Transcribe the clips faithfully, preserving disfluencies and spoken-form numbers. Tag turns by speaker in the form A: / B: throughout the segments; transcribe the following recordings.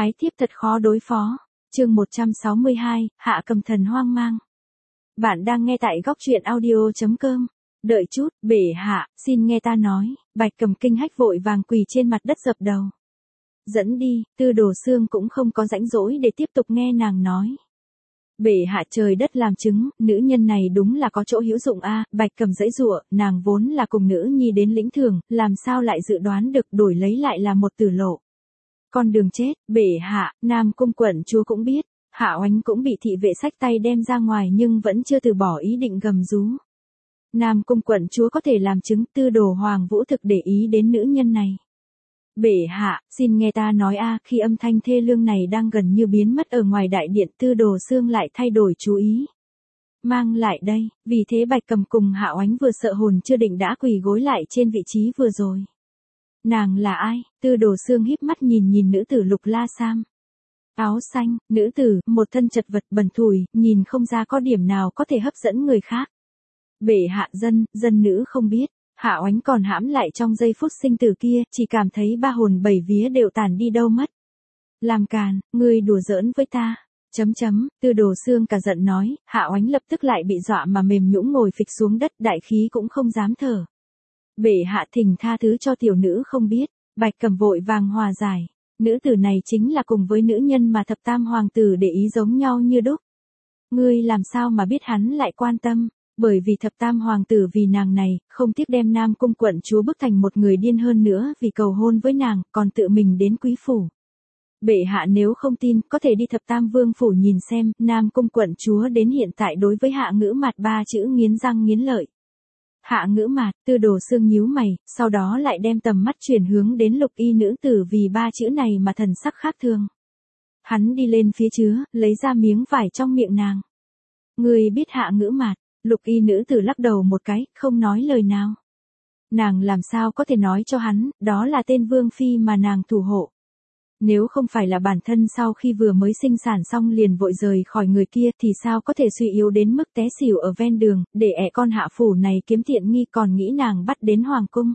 A: Ái thiếp thật khó đối phó. Chương một trăm sáu mươi hai, Hạ Cầm Thần hoang mang. Bạn đang nghe tại góc truyện audio chấm com. Đợi chút, bệ hạ, xin nghe ta nói. Bạch Cầm kinh hách vội vàng quỳ trên mặt đất dập đầu. Dẫn đi, Tư Đồ Xương cũng không có rãnh rỗi để tiếp tục nghe nàng nói. Bệ hạ trời đất làm chứng, nữ nhân này đúng là có chỗ hữu dụng a. Bạch Cầm giãy giụa, nàng vốn là cùng nữ nhi đến lĩnh thường, làm sao lại dự đoán được đổi lấy lại là một tử lộ. Con đường chết, bệ hạ, Nam Cung quận chúa cũng biết, Hạ Oánh cũng bị thị vệ xách tay đem ra ngoài nhưng vẫn chưa từ bỏ ý định gầm rú. Nam Cung quận chúa có thể làm chứng, Tư Đồ Hoàng Vũ thực để ý đến nữ nhân này. Bệ hạ, xin nghe ta nói a. Khi âm thanh thê lương này đang gần như biến mất ở ngoài đại điện, Tư Đồ Xương lại thay đổi chú ý. Mang lại đây, vì thế Bạch Cầm cùng Hạ Oánh vừa sợ hồn chưa định đã quỳ gối lại trên vị trí vừa rồi. Nàng là ai? Tư Đồ Xương híp mắt nhìn nhìn nữ tử Lục La Sam. Áo xanh, nữ tử, một thân chật vật bẩn thủi, nhìn không ra có điểm nào có thể hấp dẫn người khác. Bệ hạ, dân, dân nữ không biết. Hạ Oánh còn hãm lại trong giây phút sinh tử kia, chỉ cảm thấy ba hồn bảy vía đều tản đi đâu mất. Làm càn, ngươi đùa giỡn với ta. Chấm chấm, Tư Đồ Xương cả giận nói, Hạ Oánh lập tức lại bị dọa mà mềm nhũn ngồi phịch xuống đất, đại khí cũng không dám thở. Bệ hạ thỉnh tha thứ cho tiểu nữ không biết. Bạch Cầm vội vàng hòa giải. Nữ tử này chính là cùng với nữ nhân mà thập tam hoàng tử để ý giống nhau như đúc. Ngươi làm sao mà biết hắn lại quan tâm? Bởi vì thập tam hoàng tử vì nàng này, không tiếc đem Nam Cung quận chúa bức thành một người điên hơn nữa vì cầu hôn với nàng, còn tự mình đến quý phủ. Bệ hạ nếu không tin, có thể đi thập tam vương phủ nhìn xem, Nam Cung quận chúa đến hiện tại đối với Hạ Ngữ Mạt ba chữ nghiến răng nghiến lợi. Hạ Ngữ Mạt, Tư Đồ Xương nhíu mày, sau đó lại đem tầm mắt chuyển hướng đến Lục Y nữ tử vì ba chữ này mà thần sắc khác thường. Hắn đi lên phía chứa, lấy ra miếng vải trong miệng nàng. Ngươi biết Hạ Ngữ Mạt? Lục Y nữ tử lắc đầu một cái, không nói lời nào. Nàng làm sao có thể nói cho hắn, đó là tên vương phi mà nàng thủ hộ. Nếu không phải là bản thân sau khi vừa mới sinh sản xong liền vội rời khỏi người kia thì sao có thể suy yếu đến mức té xỉu ở ven đường, để ẻ con hạ phủ này kiếm tiện nghi còn nghĩ nàng bắt đến hoàng cung.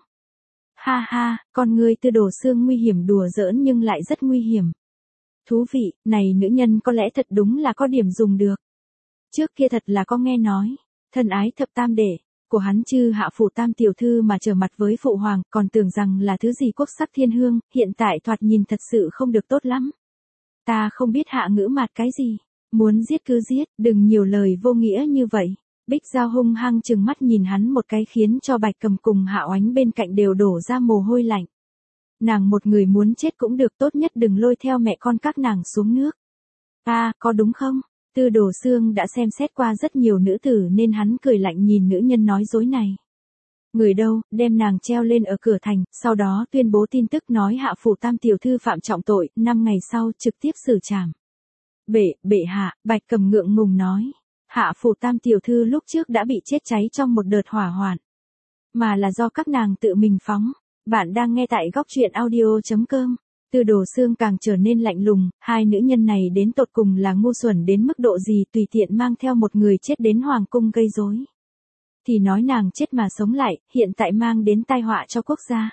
A: Ha ha, con ngươi Tư Đồ Xương nguy hiểm đùa giỡn nhưng lại rất nguy hiểm. Thú vị, này nữ nhân có lẽ thật đúng là có điểm dùng được. Trước kia thật là có nghe nói, thân ái thập tam đệ của hắn chư Hạ phủ tam tiểu thư mà trở mặt với phụ hoàng, còn tưởng rằng là thứ gì quốc sắc thiên hương, hiện tại thoạt nhìn thật sự không được tốt lắm. Ta không biết Hạ Ngữ Mạt cái gì, muốn giết cứ giết, đừng nhiều lời vô nghĩa như vậy. Bích Giao hung hăng trừng mắt nhìn hắn một cái khiến cho Bạch Cầm cùng Hạ Oánh bên cạnh đều đổ ra mồ hôi lạnh. Nàng một người muốn chết cũng được, tốt nhất đừng lôi theo mẹ con các nàng xuống nước. À, có đúng không? Tư Đồ Xương đã xem xét qua rất nhiều nữ tử nên hắn cười lạnh nhìn nữ nhân nói dối này. Người đâu, đem nàng treo lên ở cửa thành, sau đó tuyên bố tin tức nói Hạ phủ tam tiểu thư phạm trọng tội, năm ngày sau trực tiếp xử trảm. Bệ, bệ hạ, Bạch Cầm ngượng ngùng nói. Hạ phủ tam tiểu thư lúc trước đã bị chết cháy trong một đợt hỏa hoạn. Mà là do các nàng tự mình phóng. Bạn đang nghe tại góc truyện audio chấm com. Tư Đồ Xương càng trở nên lạnh lùng, hai nữ nhân này đến tột cùng là ngu xuẩn đến mức độ gì tùy tiện mang theo một người chết đến hoàng cung gây rối. Thì nói nàng chết mà sống lại, hiện tại mang đến tai họa cho quốc gia.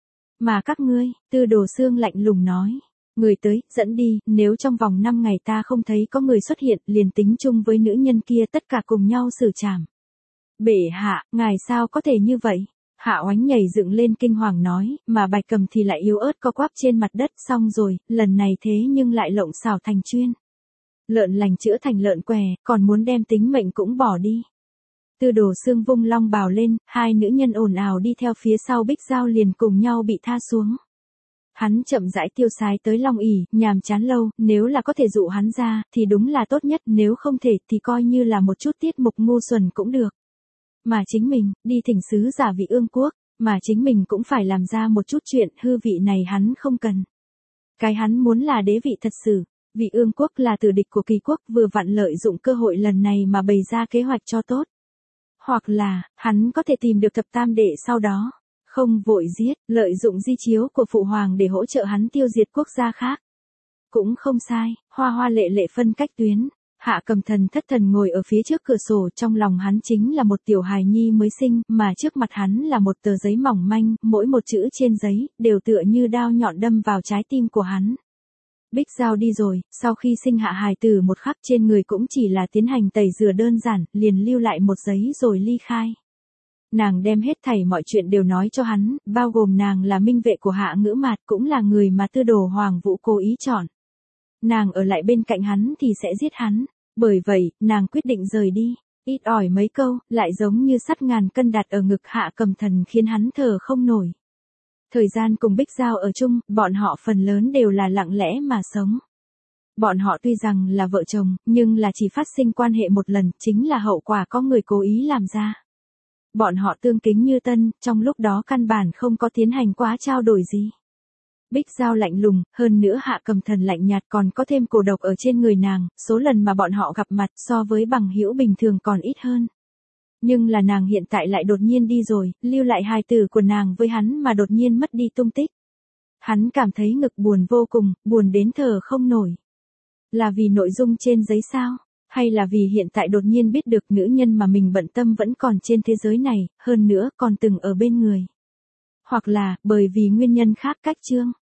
A: Mà các ngươi, Tư Đồ Xương lạnh lùng nói, người tới, dẫn đi, nếu trong vòng năm ngày ta không thấy có người xuất hiện, liền tính chung với nữ nhân kia tất cả cùng nhau xử trảm. Bệ hạ, ngài sao có thể như vậy? Hạ Oánh nhảy dựng lên kinh hoàng nói, mà Bạch Cầm thì lại yếu ớt co quắp trên mặt đất, xong rồi, lần này thế nhưng lại lộng xảo thành chuyên. Lợn lành chữa thành lợn què, còn muốn đem tính mệnh cũng bỏ đi. Tư Đồ Xương vung long bào lên, hai nữ nhân ồn ào đi theo phía sau Bích Giao liền cùng nhau bị tha xuống. Hắn chậm rãi tiêu sái tới Long ỷ, nhàm chán lâu, nếu là có thể dụ hắn ra, thì đúng là tốt nhất, nếu không thể thì coi như là một chút tiết mục ngu xuẩn cũng được. Mà chính mình, đi thỉnh sứ giả Vị Ương quốc, mà chính mình cũng phải làm ra một chút chuyện, hư vị này hắn không cần. Cái hắn muốn là đế vị thật sự, Vị Ương quốc là tử địch của Kỳ quốc, vừa vặn lợi dụng cơ hội lần này mà bày ra kế hoạch cho tốt. Hoặc là, hắn có thể tìm được thập tam đệ sau đó, không vội giết, lợi dụng di chiếu của phụ hoàng để hỗ trợ hắn tiêu diệt quốc gia khác. Cũng không sai, hoa hoa lệ lệ phân cách tuyến. Hạ Cầm thần thất thần ngồi ở phía trước cửa sổ, trong lòng hắn chính là một tiểu hài nhi mới sinh, mà trước mặt hắn là một tờ giấy mỏng manh, mỗi một chữ trên giấy, đều tựa như đao nhọn đâm vào trái tim của hắn. Bích Giao đi rồi, sau khi sinh hạ hài tử một khắc trên người cũng chỉ là tiến hành tẩy rửa đơn giản, liền lưu lại một giấy rồi ly khai. Nàng đem hết thảy mọi chuyện đều nói cho hắn, bao gồm nàng là minh vệ của Hạ Ngữ Mạt, cũng là người mà Tư Đồ Hoàng Vũ cố ý chọn. Nàng ở lại bên cạnh hắn thì sẽ giết hắn, bởi vậy, nàng quyết định rời đi. Ít ỏi mấy câu, lại giống như sắt ngàn cân đặt ở ngực Hạ Cầm Thần khiến hắn thở không nổi. Thời gian cùng Bích Giao ở chung, bọn họ phần lớn đều là lặng lẽ mà sống. Bọn họ tuy rằng là vợ chồng, nhưng là chỉ phát sinh quan hệ một lần, chính là hậu quả có người cố ý làm ra. Bọn họ tương kính như tân, trong lúc đó căn bản không có tiến hành quá trao đổi gì. Bích Giao lạnh lùng, hơn nữa Hạ Cầm Thần lạnh nhạt, còn có thêm cổ độc ở trên người nàng, số lần mà bọn họ gặp mặt so với bằng hữu bình thường còn ít hơn. Nhưng là nàng hiện tại lại đột nhiên đi rồi, lưu lại hài tử của nàng với hắn mà đột nhiên mất đi tung tích. Hắn cảm thấy ngực buồn vô cùng, buồn đến thở không nổi. Là vì nội dung trên giấy sao? Hay là vì hiện tại đột nhiên biết được nữ nhân mà mình bận tâm vẫn còn trên thế giới này, hơn nữa còn từng ở bên người? Hoặc là, bởi vì nguyên nhân khác cách chương.